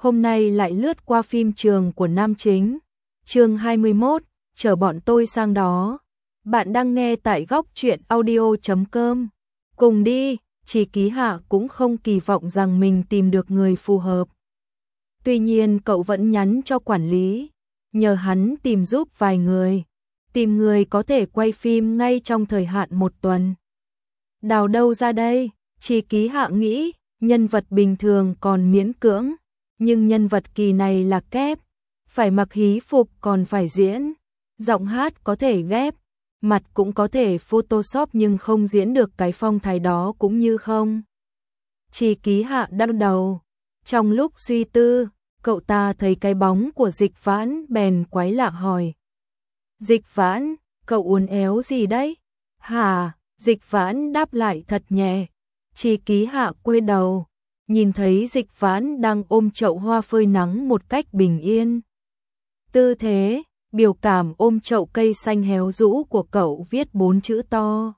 hôm nay lại lướt qua phim trường của nam chính. Chương 21, chờ bọn tôi sang đó. Bạn đang nghe tại góc truyện audio.com. Cùng đi, Chỉ Ký Hạ cũng không kỳ vọng rằng mình tìm được người phù hợp. Tuy nhiên cậu vẫn nhắn cho quản lý, nhờ hắn tìm giúp vài người. Tìm người có thể quay phim ngay trong thời hạn 1 tuần. Đào đâu ra đây? Chỉ Ký Hạ nghĩ, nhân vật bình thường còn miễn cưỡng, nhưng nhân vật kỳ này là kép, phải mặc hí phục còn phải diễn, giọng hát có thể ghép, mặt cũng có thể photoshop nhưng không diễn được cái phong thái đó cũng như không. Chỉ Ký Hạ đau đầu, trong lúc suy tư, cậu ta thấy cái bóng của Dịch Vãn bèn quái lạ hỏi. Dịch Vãn, cậu uốn éo gì đấy? Hả? Dịch Vãn đáp lại thật nhẹ. Chỉ Ký Hạ quay đầu, nhìn thấy Dịch Vãn đang ôm chậu hoa phơi nắng một cách bình yên. Tư thế, biểu cảm ôm chậu cây xanh héo rũ của cậu viết 4 chữ to.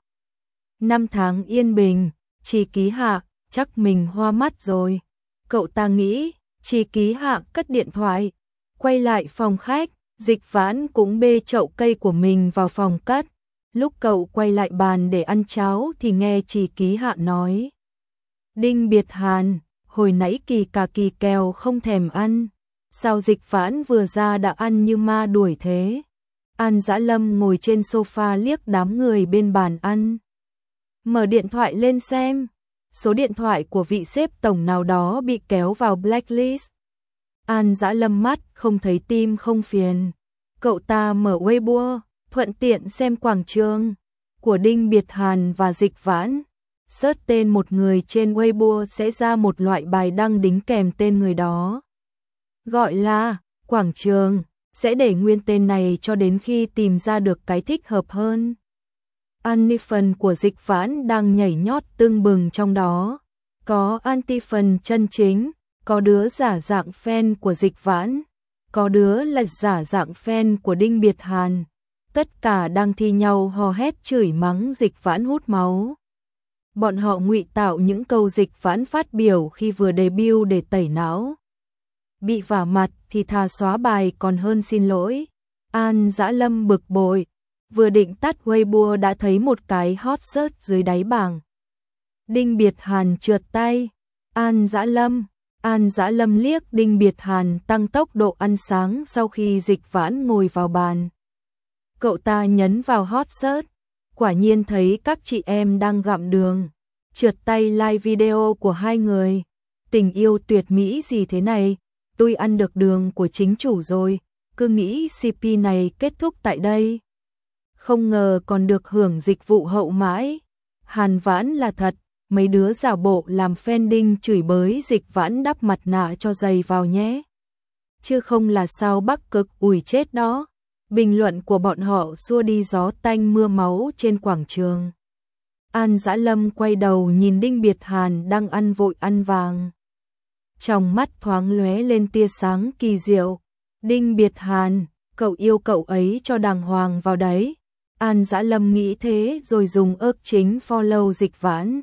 5 tháng yên bình, Chỉ Ký Hạ, chắc mình hoa mắt rồi. Cậu ta nghĩ. Chỉ Ký Hạ cất điện thoại, quay lại phòng khách. Dịch Vãn cũng bê chậu cây của mình vào phòng cất. Lúc cậu quay lại bàn để ăn cháo thì nghe Chỉ Ký Hạ nói. Đinh Biệt Hàn, hồi nãy kỳ kèo không thèm ăn. Sao Dịch Vãn vừa ra đã ăn như ma đuổi thế? An Dã Lâm ngồi trên sofa liếc đám người bên bàn ăn. Mở điện thoại lên xem. Số điện thoại của vị sếp tổng nào đó bị kéo vào blacklist. An Dã Lâm mắt không thấy tim không phiền. Cậu ta mở Weibo, thuận tiện xem quảng trường của Đinh Biệt Hàn và Dịch Vãn. Search tên một người trên Weibo sẽ ra một loại bài đăng đính kèm tên người đó. Gọi là quảng trường, sẽ để nguyên tên này cho đến khi tìm ra được cái thích hợp hơn. Anti-fan của Dịch Vãn đang nhảy nhót tưng bừng trong đó. Có anti-fan chân chính, có đứa giả dạng fan của Dịch Vãn, có đứa là giả dạng fan của Đinh Biệt Hàn. Tất cả đang thi nhau hò hét chửi mắng Dịch Vãn hút máu. Bọn họ ngụy tạo những câu Dịch Vãn phát biểu khi vừa debut để tẩy não. Bị vả mặt thì thà xóa bài còn hơn xin lỗi. An Dã Lâm bực bội, vừa định tắt Weibo đã thấy một cái hot search dưới đáy bảng. Đinh Biệt Hàn trượt tay. An Dã Lâm liếc Đinh Biệt Hàn tăng tốc độ ăn sáng sau khi Dịch Vãn ngồi vào bàn. Cậu ta nhấn vào hot search, quả nhiên thấy các chị em đang gặm đường. Trượt tay like video của hai người. Tình yêu tuyệt mỹ gì thế này, tôi ăn được đường của chính chủ rồi, cứ nghĩ CP này kết thúc tại đây. Không ngờ còn được hưởng dịch vụ hậu mãi. Hàn Vãn là thật, mấy đứa giả bộ làm fan Đinh chửi bới Dịch Vãn đắp mặt nạ cho dày vào nhé. Chứ không là sao Bắc Cực ủi chết đó. Bình luận của bọn họ xua đi gió tanh mưa máu trên quảng trường. An Dã Lâm quay đầu nhìn Đinh Biệt Hàn đang ăn vội ăn vàng. Trong mắt thoáng lóe lên tia sáng kỳ diệu. Đinh Biệt Hàn, cậu yêu cậu ấy cho đàng hoàng vào đấy. An Dã Lâm nghĩ thế rồi dùng ước chính follow Dịch Vãn.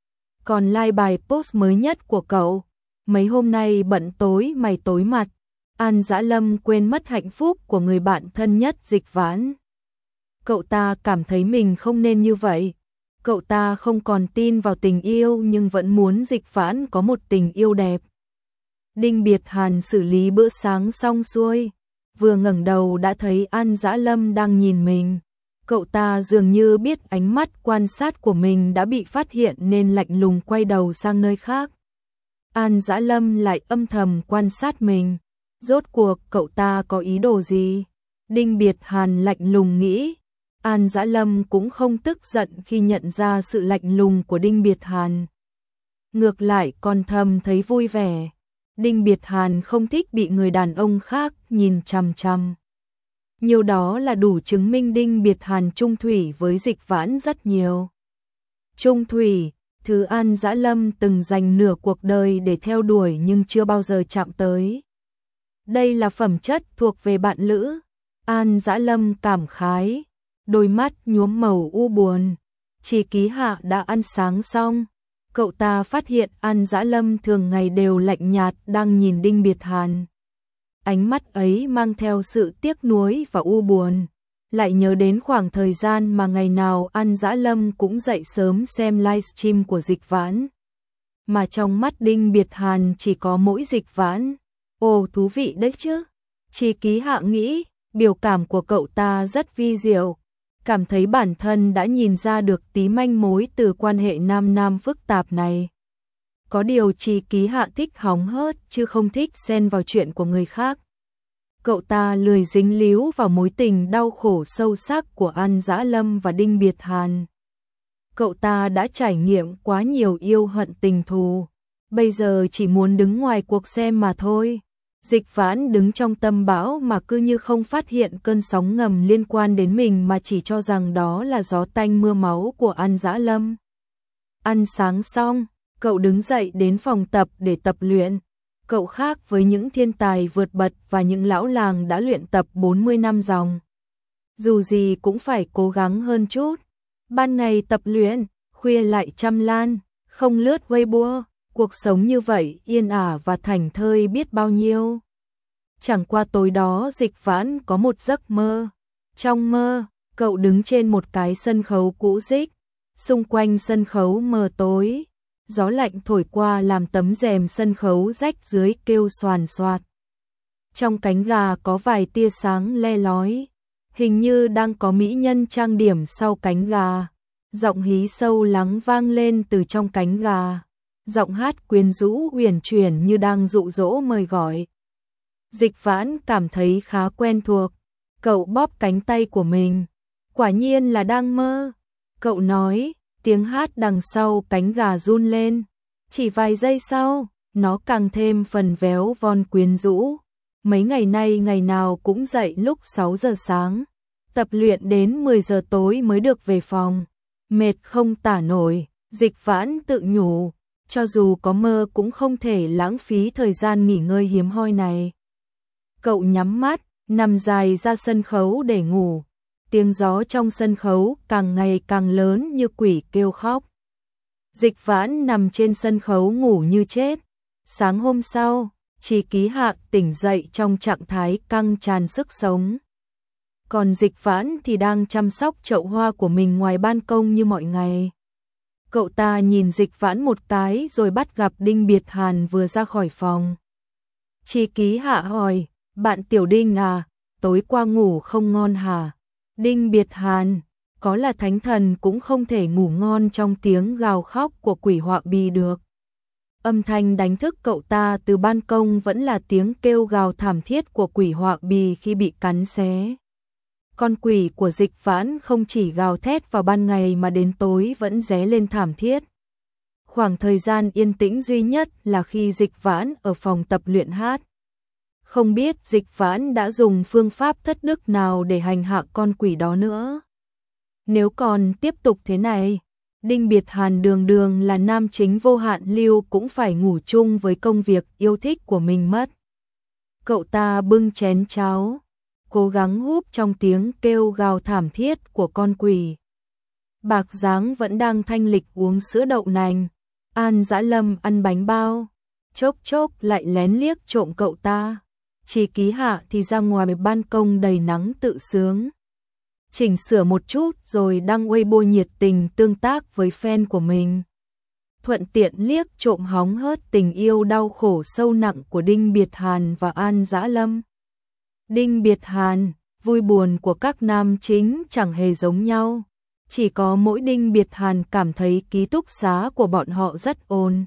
Còn like bài post mới nhất của cậu. Mấy hôm nay bận tối mày tối mặt. An Dã Lâm quên mất hạnh phúc của người bạn thân nhất Dịch Vãn. Cậu ta cảm thấy mình không nên như vậy. Cậu ta không còn tin vào tình yêu nhưng vẫn muốn Dịch Vãn có một tình yêu đẹp. Đinh Biệt Hàn xử lý bữa sáng xong xuôi, vừa ngẩng đầu đã thấy An Dã Lâm đang nhìn mình. Cậu ta dường như biết ánh mắt quan sát của mình đã bị phát hiện nên lạnh lùng quay đầu sang nơi khác. An Dã Lâm lại âm thầm quan sát mình. Rốt cuộc cậu ta có ý đồ gì? Đinh Biệt Hàn lạnh lùng nghĩ. An Dã Lâm cũng không tức giận khi nhận ra sự lạnh lùng của Đinh Biệt Hàn. Ngược lại còn thầm thấy vui vẻ. Đinh Biệt Hàn không thích bị người đàn ông khác nhìn chằm chằm. Nhiều đó là đủ chứng minh Đinh Biệt Hàn chung thủy với Dịch Vãn rất nhiều. Chung thủy, thứ An Dã Lâm từng dành nửa cuộc đời để theo đuổi nhưng chưa bao giờ chạm tới. Đây là phẩm chất thuộc về bạn lữ. An Dã Lâm cảm khái, đôi mắt nhuốm màu u buồn. Chỉ Ký Hạ đã ăn sáng xong, Cậu ta phát hiện An Dã Lâm thường ngày đều lạnh nhạt đang nhìn Đinh Biệt Hàn. Ánh mắt ấy mang theo sự tiếc nuối và u buồn. Lại nhớ đến khoảng thời gian mà ngày nào An Dã Lâm cũng dậy sớm xem livestream của Dịch Vãn. Mà trong mắt Đinh Biệt Hàn chỉ có mỗi Dịch Vãn. Ồ, thú vị đấy chứ. Chỉ Ký Hạ nghĩ, biểu cảm của cậu ta rất vi diệu. Cảm thấy bản thân đã nhìn ra được tí manh mối từ quan hệ nam nam phức tạp này. Có điều Chỉ Ký Hạ thích hóng hớt chứ không thích xen vào chuyện của người khác. Cậu ta lười dính líu vào mối tình đau khổ sâu sắc của An Dã Lâm và Đinh Biệt Hàn. Cậu ta đã trải nghiệm quá nhiều yêu hận tình thù, bây giờ chỉ muốn đứng ngoài cuộc xem mà thôi. Dịch Vãn đứng trong tâm bão mà cứ như không phát hiện cơn sóng ngầm liên quan đến mình mà chỉ cho rằng đó là gió tanh mưa máu của An Dã Lâm. Ăn sáng xong, cậu đứng dậy đến phòng tập để tập luyện. Cậu khác với những thiên tài vượt bật và những lão làng đã luyện tập 40 năm dòng. Dù gì cũng phải cố gắng hơn chút. Ban ngày tập luyện, khuya lại chăm lan, không lướt Weibo. Cuộc sống như vậy yên ả và thảnh thơi biết bao nhiêu. Chẳng qua tối đó Dịch Vãn có một giấc mơ. Trong mơ, cậu đứng trên một cái sân khấu cũ rích. Xung quanh sân khấu mờ tối. Gió lạnh thổi qua làm tấm rèm sân khấu rách dưới kêu xoàn xoạt. Trong cánh gà có vài tia sáng le lói. Hình như đang có mỹ nhân trang điểm sau cánh gà. Giọng hí sâu lắng vang lên từ trong cánh gà. Giọng hát quyến rũ uyển chuyển như đang dụ dỗ mời gọi. Dịch Vãn cảm thấy khá quen thuộc. Cậu bóp cánh tay của mình. Quả nhiên là đang mơ. Cậu nói, tiếng hát đằng sau cánh gà run lên. Chỉ vài giây sau, nó càng thêm phần véo von quyến rũ. Mấy ngày nay ngày nào cũng dậy lúc 6 giờ sáng. Tập luyện đến 10 giờ tối mới được về phòng. Mệt không tả nổi, Dịch Vãn tự nhủ. Cho dù có mơ cũng không thể lãng phí thời gian nghỉ ngơi hiếm hoi này. Cậu nhắm mắt, nằm dài ra sân khấu để ngủ. Tiếng gió trong sân khấu càng ngày càng lớn như quỷ kêu khóc. Dịch Vãn nằm trên sân khấu ngủ như chết. Sáng hôm sau, Chỉ Ký Hạ tỉnh dậy trong trạng thái căng tràn sức sống. Còn Dịch Vãn thì đang chăm sóc chậu hoa của mình ngoài ban công như mọi ngày. Cậu ta nhìn Dịch Vãn một cái rồi bắt gặp Đinh Biệt Hàn vừa ra khỏi phòng. Chỉ Ký Hạ hỏi, bạn Tiểu Đinh à, tối qua ngủ không ngon hả? Đinh Biệt Hàn, có là thánh thần cũng không thể ngủ ngon trong tiếng gào khóc của quỷ họa bì được. Âm thanh đánh thức cậu ta từ ban công vẫn là tiếng kêu gào thảm thiết của quỷ họa bì khi bị cắn xé. Con quỷ của Dịch Vãn không chỉ gào thét vào ban ngày mà đến tối vẫn ré lên thảm thiết. Khoảng thời gian yên tĩnh duy nhất là khi Dịch Vãn ở phòng tập luyện hát. Không biết Dịch Vãn đã dùng phương pháp thất đức nào để hành hạ con quỷ đó nữa. Nếu còn tiếp tục thế này, Đinh Biệt Hàn đường đường là nam chính vô hạn lưu cũng phải ngủ chung với công việc yêu thích của mình mất. Cậu ta bưng chén cháo, cố gắng húp trong tiếng kêu gào thảm thiết của con quỷ. Bạc Dáng vẫn đang thanh lịch uống sữa đậu nành. An Dã Lâm ăn bánh bao, chốc chốc lại lén liếc trộm cậu ta. Chỉ Ký Hạ thì ra ngoài ban công đầy nắng tự sướng. Chỉnh sửa một chút rồi đăng Weibo nhiệt tình tương tác với fan của mình. Thuận tiện liếc trộm hóng hớt tình yêu đau khổ sâu nặng của Đinh Biệt Hàn và An Dã Lâm. Đinh Biệt Hàn, vui buồn của các nam chính chẳng hề giống nhau. Chỉ có mỗi Đinh Biệt Hàn cảm thấy ký túc xá của bọn họ rất ồn.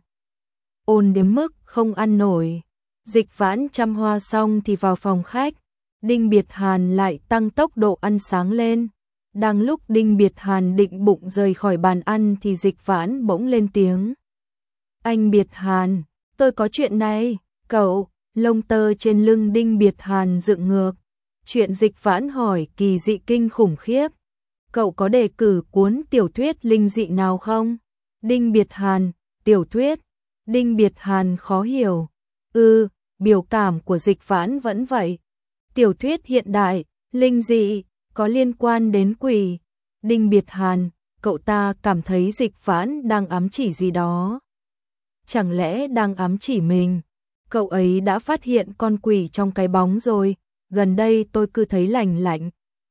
Ồn đến mức không ăn nổi. Dịch Vãn chăm hoa xong thì vào phòng khách. Đinh Biệt Hàn lại tăng tốc độ ăn sáng lên. Đang lúc Đinh Biệt Hàn định bụng rời khỏi bàn ăn thì Dịch Vãn bỗng lên tiếng. Anh Biệt Hàn, tôi có chuyện này. Cậu, lông tơ trên lưng Đinh Biệt Hàn dựng ngược. Chuyện Dịch Vãn hỏi kỳ dị kinh khủng khiếp. Cậu có đề cử cuốn tiểu thuyết linh dị nào không? Đinh Biệt Hàn, tiểu thuyết. Đinh Biệt Hàn khó hiểu. Biểu cảm của Dịch Vãn vẫn vậy. Tiểu thuyết hiện đại, linh dị, có liên quan đến quỷ. Đinh Biệt Hàn, cậu ta cảm thấy Dịch Vãn đang ám chỉ gì đó. Chẳng lẽ đang ám chỉ mình? Cậu ấy đã phát hiện con quỷ trong cái bóng rồi, gần đây tôi cứ thấy lạnh lạnh.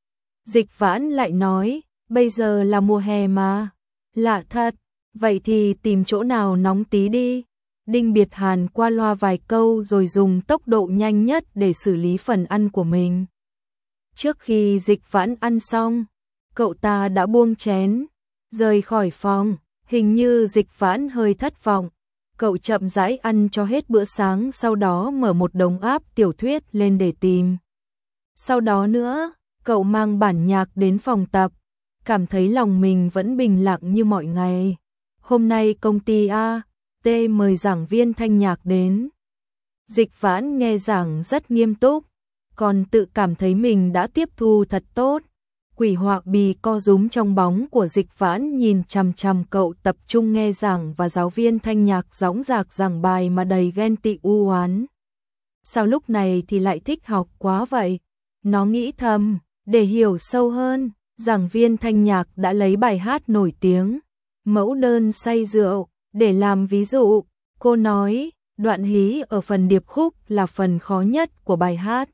Dịch Vãn lại nói, bây giờ là mùa hè mà. Lạ thật, vậy thì tìm chỗ nào nóng tí đi. Đinh Biệt Hàn qua loa vài câu rồi dùng tốc độ nhanh nhất để xử lý phần ăn của mình. Trước khi Dịch Vãn ăn xong, cậu ta đã buông chén, rời khỏi phòng, hình như Dịch Vãn hơi thất vọng. Cậu chậm rãi ăn cho hết bữa sáng, sau đó mở một đống app tiểu thuyết lên để tìm. Sau đó nữa, cậu mang bản nhạc đến phòng tập, cảm thấy lòng mình vẫn bình lặng như mọi ngày. Hôm nay công ty A.T mời giảng viên thanh nhạc đến. Dịch Vãn nghe giảng rất nghiêm túc, còn tự cảm thấy mình đã tiếp thu thật tốt. Quỷ Họa Bì co rúm trong bóng của Dịch Vãn nhìn chằm chằm cậu tập trung nghe giảng và giáo viên thanh nhạc dõng dạc giảng bài mà đầy ghen tị u oán. Sao lúc này thì lại thích học quá vậy? Nó nghĩ thầm, để hiểu sâu hơn, giảng viên thanh nhạc đã lấy bài hát nổi tiếng, Mẫu đơn say rượu, để làm ví dụ. Cô nói, đoạn hí ở phần điệp khúc là phần khó nhất của bài hát.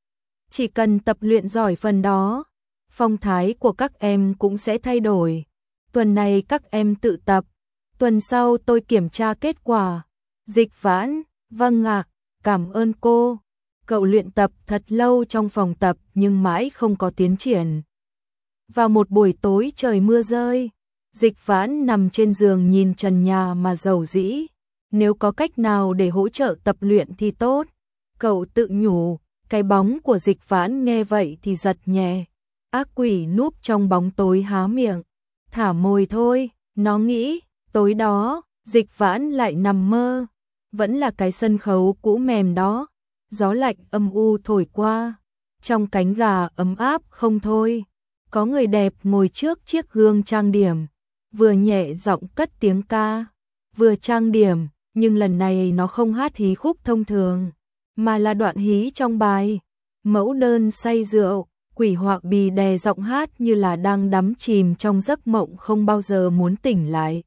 Chỉ cần tập luyện giỏi phần đó, phong thái của các em cũng sẽ thay đổi. Tuần này các em tự tập, tuần sau tôi kiểm tra kết quả. Dịch Vãn, vâng ạ, cảm ơn cô. Cậu luyện tập thật lâu trong phòng tập nhưng mãi không có tiến triển. Vào một buổi tối trời mưa rơi, Dịch Vãn nằm trên giường nhìn trần nhà mà rầu rĩ. Nếu có cách nào để hỗ trợ tập luyện thì tốt. Cậu tự nhủ. Cái bóng của Dịch Vãn nghe vậy thì giật nhẹ. Ác quỷ núp trong bóng tối há miệng, thả mồi thôi. Nó nghĩ, tối đó, Dịch Vãn lại nằm mơ. Vẫn là cái sân khấu cũ mềm đó. Gió lạnh âm u thổi qua, trong cánh gà ấm áp không thôi. Có người đẹp ngồi trước chiếc gương trang điểm, vừa nhẹ giọng cất tiếng ca, vừa trang điểm, nhưng lần này nó không hát hí khúc thông thường, mà là đoạn hí trong bài Mẫu đơn say rượu. Quỷ Họa Bì đè giọng hát như là đang đắm chìm trong giấc mộng không bao giờ muốn tỉnh lại.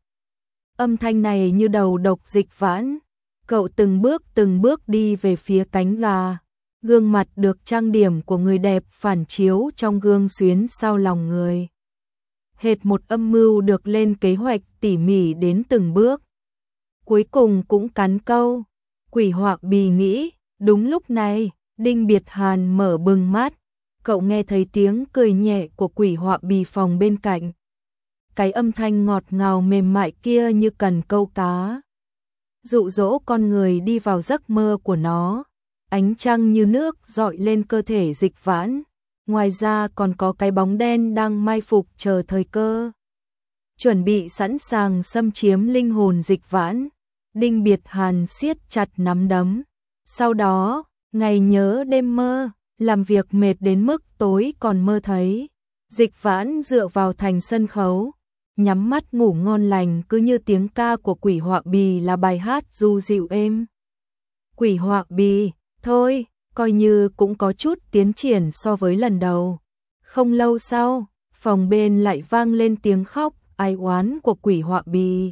Âm thanh này như đầu độc Dịch Vãn. Cậu từng bước đi về phía cánh gà. Gương mặt được trang điểm của người đẹp phản chiếu trong gương xuyến sao lòng người. Hệt một âm mưu được lên kế hoạch tỉ mỉ đến từng bước. Cuối cùng cũng cắn câu. Quỷ Họa Bì nghĩ, đúng lúc này, Đinh Biệt Hàn mở bừng mắt. Cậu nghe thấy tiếng cười nhẹ của Quỷ Họa Bì phòng bên cạnh. Cái âm thanh ngọt ngào mềm mại kia như cần câu cá, dụ dỗ con người đi vào giấc mơ của nó. Ánh trăng như nước rọi lên cơ thể Dịch Vãn. Ngoài ra còn có cái bóng đen đang mai phục chờ thời cơ, chuẩn bị sẵn sàng xâm chiếm linh hồn Dịch Vãn. Đinh Biệt Hàn siết chặt nắm đấm. Sau đó, ngày nhớ đêm mơ, làm việc mệt đến mức tối còn mơ thấy. Dịch Vãn dựa vào thành sân khấu, nhắm mắt ngủ ngon lành, cứ như tiếng ca của Quỷ Họa Bì là bài hát du dịu êm. Quỷ Họa Bì, thôi, coi như cũng có chút tiến triển so với lần đầu. Không lâu sau, phòng bên lại vang lên tiếng khóc ai oán của Quỷ Họa Bì.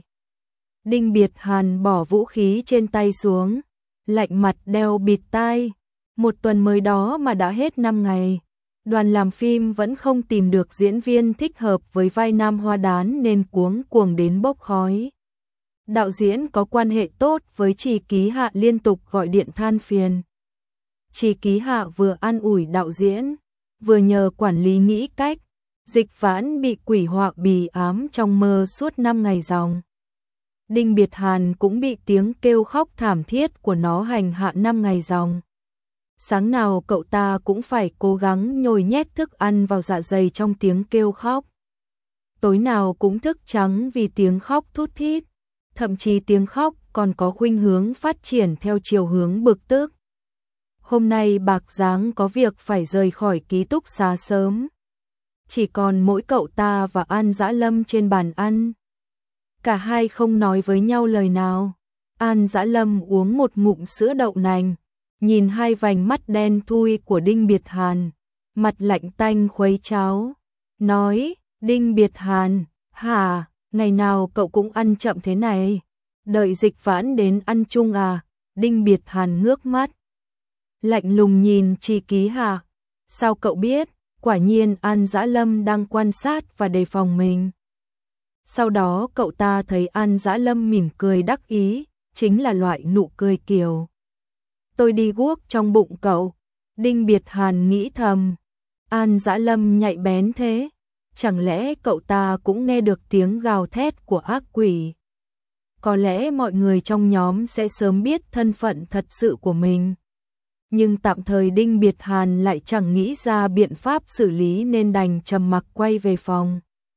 Đinh Biệt Hàn bỏ vũ khí trên tay xuống, lạnh mặt đeo bịt tai. Một tuần mới đó mà đã hết 5 ngày. Đoàn làm phim vẫn không tìm được diễn viên thích hợp với vai nam hoa đán nên cuống cuồng đến bốc khói. Đạo diễn có quan hệ tốt với Trì Ký Hạ liên tục gọi điện than phiền. Trì Ký Hạ vừa an ủi đạo diễn, vừa nhờ quản lý nghĩ cách. Dịch Vãn bị Quỷ Họa Bì ám trong mơ suốt 5 ngày ròng. Đinh Biệt Hàn cũng bị tiếng kêu khóc thảm thiết của nó hành hạ 5 ngày ròng. Sáng nào cậu ta cũng phải cố gắng nhồi nhét thức ăn vào dạ dày trong tiếng kêu khóc. Tối nào cũng thức trắng vì tiếng khóc thút thít. Thậm chí tiếng khóc còn có khuynh hướng phát triển theo chiều hướng bực tức. Hôm nay Bạc Giáng có việc phải rời khỏi ký túc xá sớm. Chỉ còn mỗi cậu ta và An Dã Lâm trên bàn ăn. Cả hai không nói với nhau lời nào. An Dã Lâm uống một ngụm sữa đậu nành, nhìn hai vành mắt đen thui của Đinh Biệt Hàn, mặt lạnh tanh khuấy cháo, nói, Đinh Biệt Hàn, Hả, ngày nào cậu cũng ăn chậm thế này? Đợi Dịch Vãn đến ăn chung à? Đinh Biệt Hàn ngước mắt. Lạnh lùng nhìn Chi Ký Hạ. Sao cậu biết? Quả nhiên An Dã Lâm đang quan sát và đề phòng mình. Sau đó cậu ta thấy An Dã Lâm mỉm cười đắc ý, chính là loại nụ cười kiều. Tôi đi guốc trong bụng cậu. Đinh Biệt Hàn nghĩ thầm. An Dã Lâm nhạy bén thế. Chẳng lẽ cậu ta cũng nghe được tiếng gào thét của ác quỷ? Có lẽ mọi người trong nhóm sẽ sớm biết thân phận thật sự của mình. Nhưng tạm thời Đinh Biệt Hàn lại chẳng nghĩ ra biện pháp xử lý nên đành trầm mặc quay về phòng.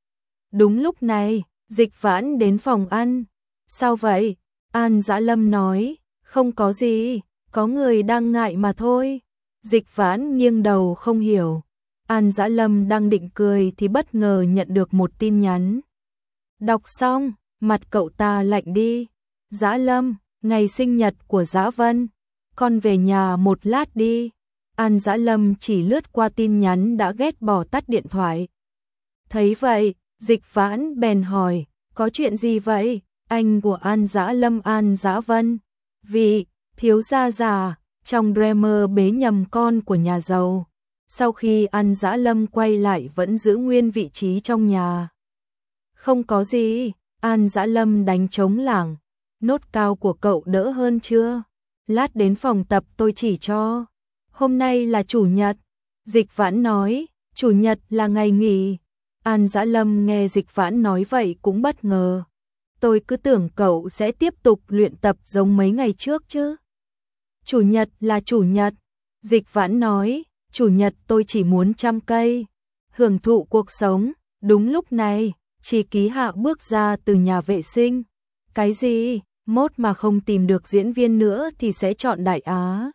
Đúng lúc này, Dịch Vãn đến phòng ăn. Sao vậy? An Dã Lâm nói, không có gì, có người đang ngại mà thôi. Dịch Vãn nghiêng đầu không hiểu. An Dã Lâm đang định cười thì bất ngờ nhận được một tin nhắn. Đọc xong, mặt cậu ta lạnh đi. Dã Lâm, ngày sinh nhật của Dã Vân, con về nhà một lát đi. An Dã Lâm chỉ lướt qua tin nhắn đã ghét bỏ tắt điện thoại. Thấy vậy, Dịch Vãn bèn hỏi, có chuyện gì vậy? Anh của An Dã Lâm An Dã Vân, vị thiếu gia già trong drama bế nhầm con của nhà giàu. Sau khi An Dã Lâm quay lại vẫn giữ nguyên vị trí trong nhà. Không có gì, An Dã Lâm đánh trống lảng. Nốt cao của cậu đỡ hơn chưa? Lát đến phòng tập tôi chỉ cho. Hôm nay là chủ nhật. Dịch Vãn nói, chủ nhật là ngày nghỉ. An Dã Lâm nghe Dịch Vãn nói vậy cũng bất ngờ. Tôi cứ tưởng cậu sẽ tiếp tục luyện tập giống mấy ngày trước chứ. Chủ nhật là chủ nhật. Dịch Vãn nói, chủ nhật tôi chỉ muốn chăm cây, hưởng thụ cuộc sống. Đúng lúc này, Chi Ký Hạ bước ra từ nhà vệ sinh. Cái gì? Mốt mà không tìm được diễn viên nữa thì sẽ chọn Đại Á.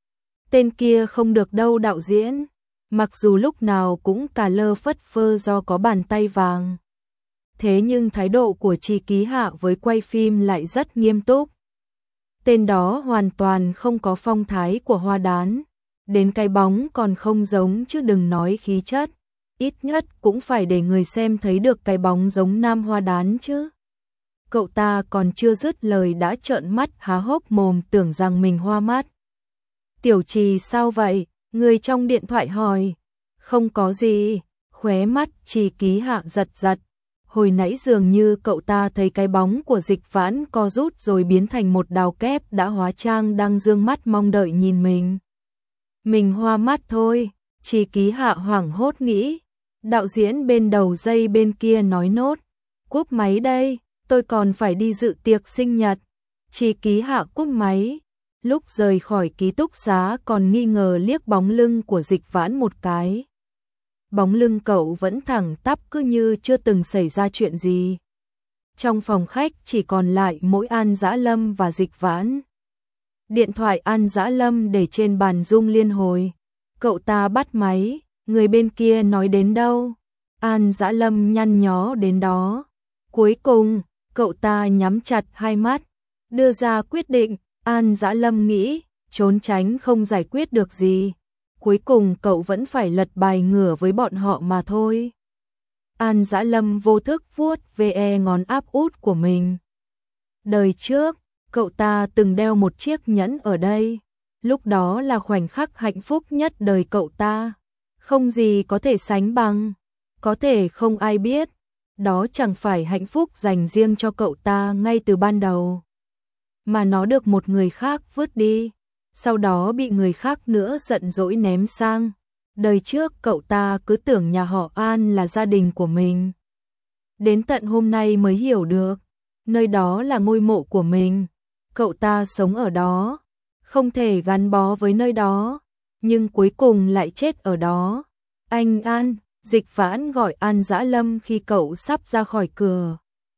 Tên kia không được đâu đạo diễn. Mặc dù lúc nào cũng cà lơ phất phơ do có bàn tay vàng. Thế nhưng thái độ của Chi Ký Hạ với quay phim lại rất nghiêm túc. Tên đó hoàn toàn không có phong thái của hoa đán. Đến cái bóng còn không giống chứ đừng nói khí chất. Ít nhất cũng phải để người xem thấy được cái bóng giống nam hoa đán chứ. Cậu ta còn chưa dứt lời đã trợn mắt há hốc mồm tưởng rằng mình hoa mắt. Tiểu Trì sao vậy? Người trong điện thoại hỏi. Không có gì. Khóe mắt Chi Ký Hạ giật giật. Hồi nãy dường như cậu ta thấy cái bóng của Dịch Vãn co rút rồi biến thành một đào kép đã hóa trang đang dương mắt mong đợi nhìn mình. Mình hoa mắt thôi. Chi Ký Hạ hoảng hốt nghĩ. Đạo diễn bên đầu dây bên kia nói nốt. Cúp máy đây, tôi còn phải đi dự tiệc sinh nhật. Chi Ký Hạ cúp máy. Lúc rời khỏi ký túc xá còn nghi ngờ liếc bóng lưng của Dịch Vãn một cái. Bóng lưng cậu vẫn thẳng tắp cứ như chưa từng xảy ra chuyện gì. Trong phòng khách chỉ còn lại mỗi An Dã Lâm và Dịch Vãn. Điện thoại An Dã Lâm để trên bàn rung liên hồi. Cậu ta bắt máy, người bên kia nói đến đâu? An Dã Lâm nhăn nhó đến đó. Cuối cùng, cậu ta nhắm chặt hai mắt, đưa ra quyết định. An Dã Lâm nghĩ, trốn tránh không giải quyết được gì. Cuối cùng cậu vẫn phải lật bài ngửa với bọn họ mà thôi. An Dã Lâm vô thức vuốt ve ngón áp út của mình. Đời trước, cậu ta từng đeo một chiếc nhẫn ở đây. Lúc đó là khoảnh khắc hạnh phúc nhất đời cậu ta. Không gì có thể sánh bằng. Có thể không ai biết. Đó chẳng phải hạnh phúc dành riêng cho cậu ta ngay từ ban đầu. Mà nó được một người khác vứt đi. Sau đó bị người khác nữa giận dỗi ném sang. Đời trước cậu ta cứ tưởng nhà họ An là gia đình của mình. Đến tận hôm nay mới hiểu được. Nơi đó là ngôi mộ của mình. Cậu ta sống ở đó. Không thể gắn bó với nơi đó. Nhưng cuối cùng lại chết ở đó. Anh An, Dịch Vãn gọi An Dã Lâm khi cậu sắp ra khỏi cửa.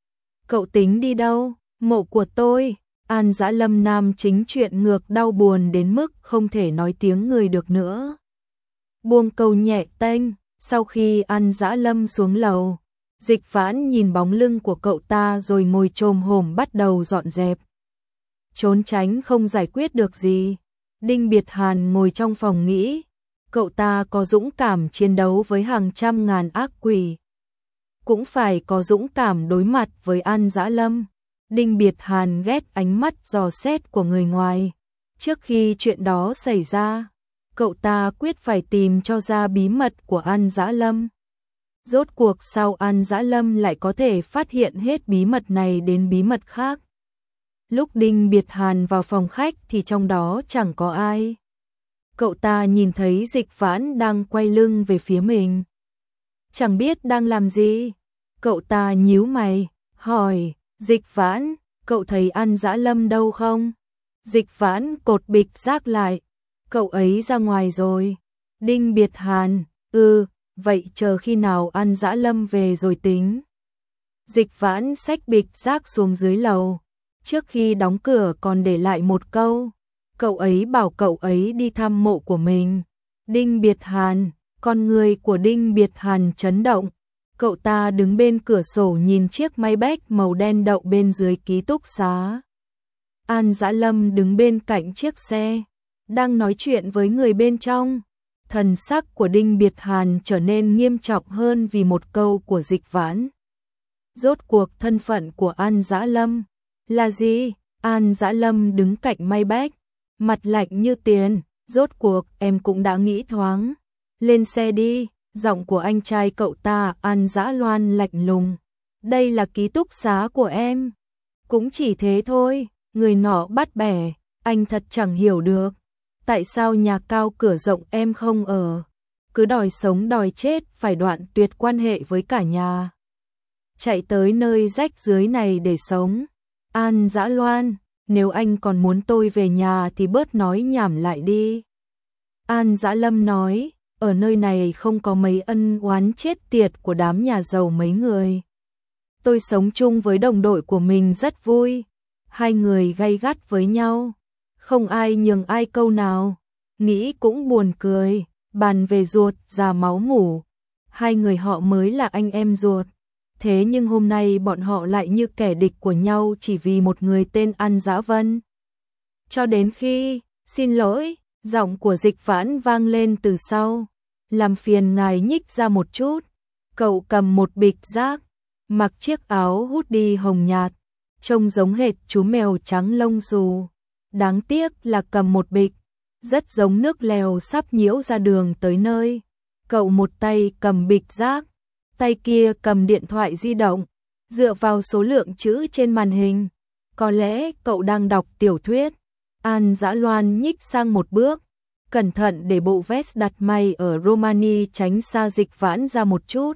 Cậu tính đi đâu? Mộ của tôi. An Dã Lâm nam chính chuyện ngược đau buồn đến mức không thể nói tiếng người được nữa. Buông câu nhẹ tênh, sau khi An Dã Lâm xuống lầu, Dịch Vãn nhìn bóng lưng của cậu ta rồi ngồi chồm hổm bắt đầu dọn dẹp. Trốn tránh không giải quyết được gì. Đinh Biệt Hàn ngồi trong phòng nghĩ, cậu ta có dũng cảm chiến đấu với hàng trăm ngàn ác quỷ. cũng phải có dũng cảm đối mặt với An Dã Lâm. Đinh Biệt Hàn ghét ánh mắt dò xét của người ngoài. Trước khi chuyện đó xảy ra, cậu ta quyết phải tìm cho ra bí mật của An Dã Lâm. Rốt cuộc sao An Dã Lâm lại có thể phát hiện hết bí mật này đến bí mật khác. Lúc Đinh Biệt Hàn vào phòng khách thì trong đó chẳng có ai. Cậu ta nhìn thấy Dịch Vãn đang quay lưng về phía mình. Chẳng biết đang làm gì. Cậu ta nhíu mày, hỏi, Dịch Vãn, cậu thấy An Dã Lâm đâu không? Dịch Vãn cột bịch rác lại, cậu ấy ra ngoài rồi. Đinh Biệt Hàn, vậy chờ khi nào An Dã Lâm về rồi tính. Dịch Vãn xách bịch rác xuống dưới lầu, trước khi đóng cửa còn để lại một câu, cậu ấy bảo cậu ấy đi thăm mộ của mình. Đinh Biệt Hàn, con người của Đinh Biệt Hàn chấn động. Cậu ta đứng bên cửa sổ nhìn chiếc Maybach màu đen đậu bên dưới ký túc xá. An Dã Lâm đứng bên cạnh chiếc xe, đang nói chuyện với người bên trong. Thần sắc của Đinh Biệt Hàn trở nên nghiêm trọng hơn vì một câu của Dịch Vãn. Rốt cuộc thân phận của An Dã Lâm là gì? An Dã Lâm đứng cạnh Maybach, mặt lạnh như tiền. Rốt cuộc em cũng đã nghĩ thoáng. Lên xe đi. Giọng của anh trai cậu ta An Dã Loan lạnh lùng. Đây là ký túc xá của em. Cũng chỉ thế thôi. Người nọ bắt bẻ. Anh thật chẳng hiểu được. Tại sao nhà cao cửa rộng em không ở? Cứ đòi sống đòi chết, phải đoạn tuyệt quan hệ với cả nhà. Chạy tới nơi rách dưới này để sống. An Dã Loan, nếu anh còn muốn tôi về nhà thì bớt nói nhảm lại đi. An Dã Lâm nói, ở nơi này không có mấy ân oán chết tiệt của đám nhà giàu mấy người. Tôi sống chung với đồng đội của mình rất vui. Hai người gay gắt với nhau, không ai nhường ai câu nào. Nghĩ cũng buồn cười, bàn về ruột già máu mủ. Hai người họ mới là anh em ruột. Thế nhưng hôm nay bọn họ lại như kẻ địch của nhau chỉ vì một người tên An Dã Vân. Cho đến khi, xin lỗi, giọng của Dịch Vãn vang lên từ sau. Làm phiền ngài nhích ra một chút. Cậu cầm một bịch rác, mặc chiếc áo hoodie hồng nhạt, trông giống hệt chú mèo trắng lông xù. Đáng tiếc là cầm một bịch, rất giống nước lèo sắp nhiễu ra đường tới nơi. Cậu một tay cầm bịch rác, tay kia cầm điện thoại di động, dựa vào số lượng chữ trên màn hình. Có lẽ cậu đang đọc tiểu thuyết. An Dã Loan nhích sang một bước, cẩn thận để bộ vest đặt may ở Romani tránh xa Dịch Vãn ra một chút.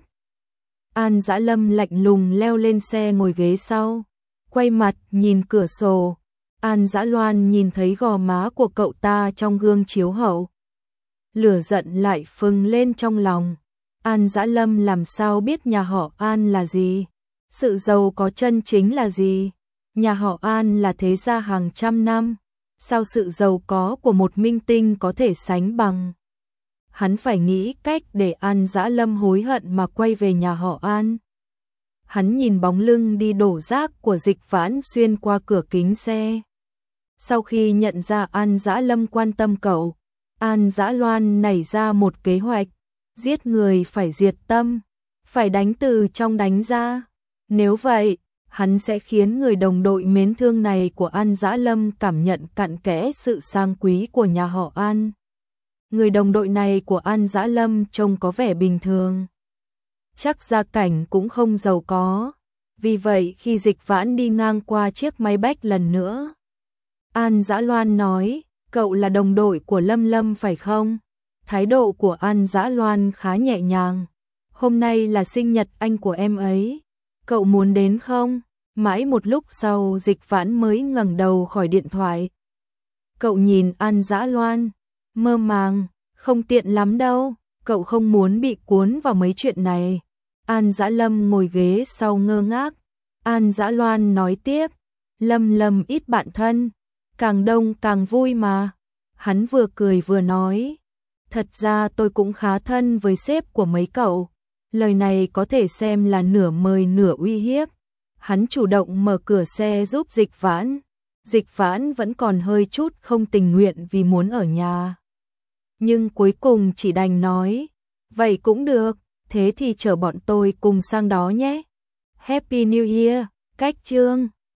An Dã Lâm lạnh lùng leo lên xe ngồi ghế sau, quay mặt nhìn cửa sổ. An Dã Loan nhìn thấy gò má của cậu ta trong gương chiếu hậu. Lửa giận lại phừng lên trong lòng. An Dã Lâm làm sao biết nhà họ An là gì? Sự giàu có chân chính là gì? Nhà họ An là thế gia hàng trăm năm. Sao sự giàu có của một minh tinh có thể sánh bằng? Hắn phải nghĩ cách để An Dã Lâm hối hận mà quay về nhà họ An. Hắn nhìn bóng lưng đi đổ rác của Dịch Vãn xuyên qua cửa kính xe. Sau khi nhận ra An Dã Lâm quan tâm cậu, An Dã Loan nảy ra một kế hoạch. Giết người phải diệt tâm, phải đánh từ trong đánh ra. Nếu vậy, hắn sẽ khiến người đồng đội mến thương này của An Dã Lâm cảm nhận cặn kẽ sự sang quý của nhà họ An. Người đồng đội này của An Dã Lâm trông có vẻ bình thường, chắc gia cảnh cũng không giàu có. Vì vậy khi Dịch Vãn đi ngang qua chiếc Maybach lần nữa, An Dã Loan nói, cậu là đồng đội của Lâm Lâm phải không? Thái độ của An Dã Loan khá nhẹ nhàng. Hôm nay là sinh nhật anh của em ấy. Cậu muốn đến không? Mãi một lúc sau Dịch Vãn mới ngẩng đầu khỏi điện thoại. Cậu nhìn An Dã Loan, mơ màng, không tiện lắm đâu. Cậu không muốn bị cuốn vào mấy chuyện này. An Dã Lâm ngồi ghế sau ngơ ngác. An Dã Loan nói tiếp, Lâm Lâm ít bạn thân, càng đông càng vui mà. Hắn vừa cười vừa nói, thật ra tôi cũng khá thân với sếp của mấy cậu. Lời này có thể xem là nửa mời nửa uy hiếp. Hắn chủ động mở cửa xe giúp Dịch Vãn. Dịch Vãn vẫn còn hơi chút không tình nguyện vì muốn ở nhà. Nhưng cuối cùng chỉ đành nói, vậy cũng được. thế thì chở bọn tôi cùng sang đó nhé. Happy New Year, cách chương.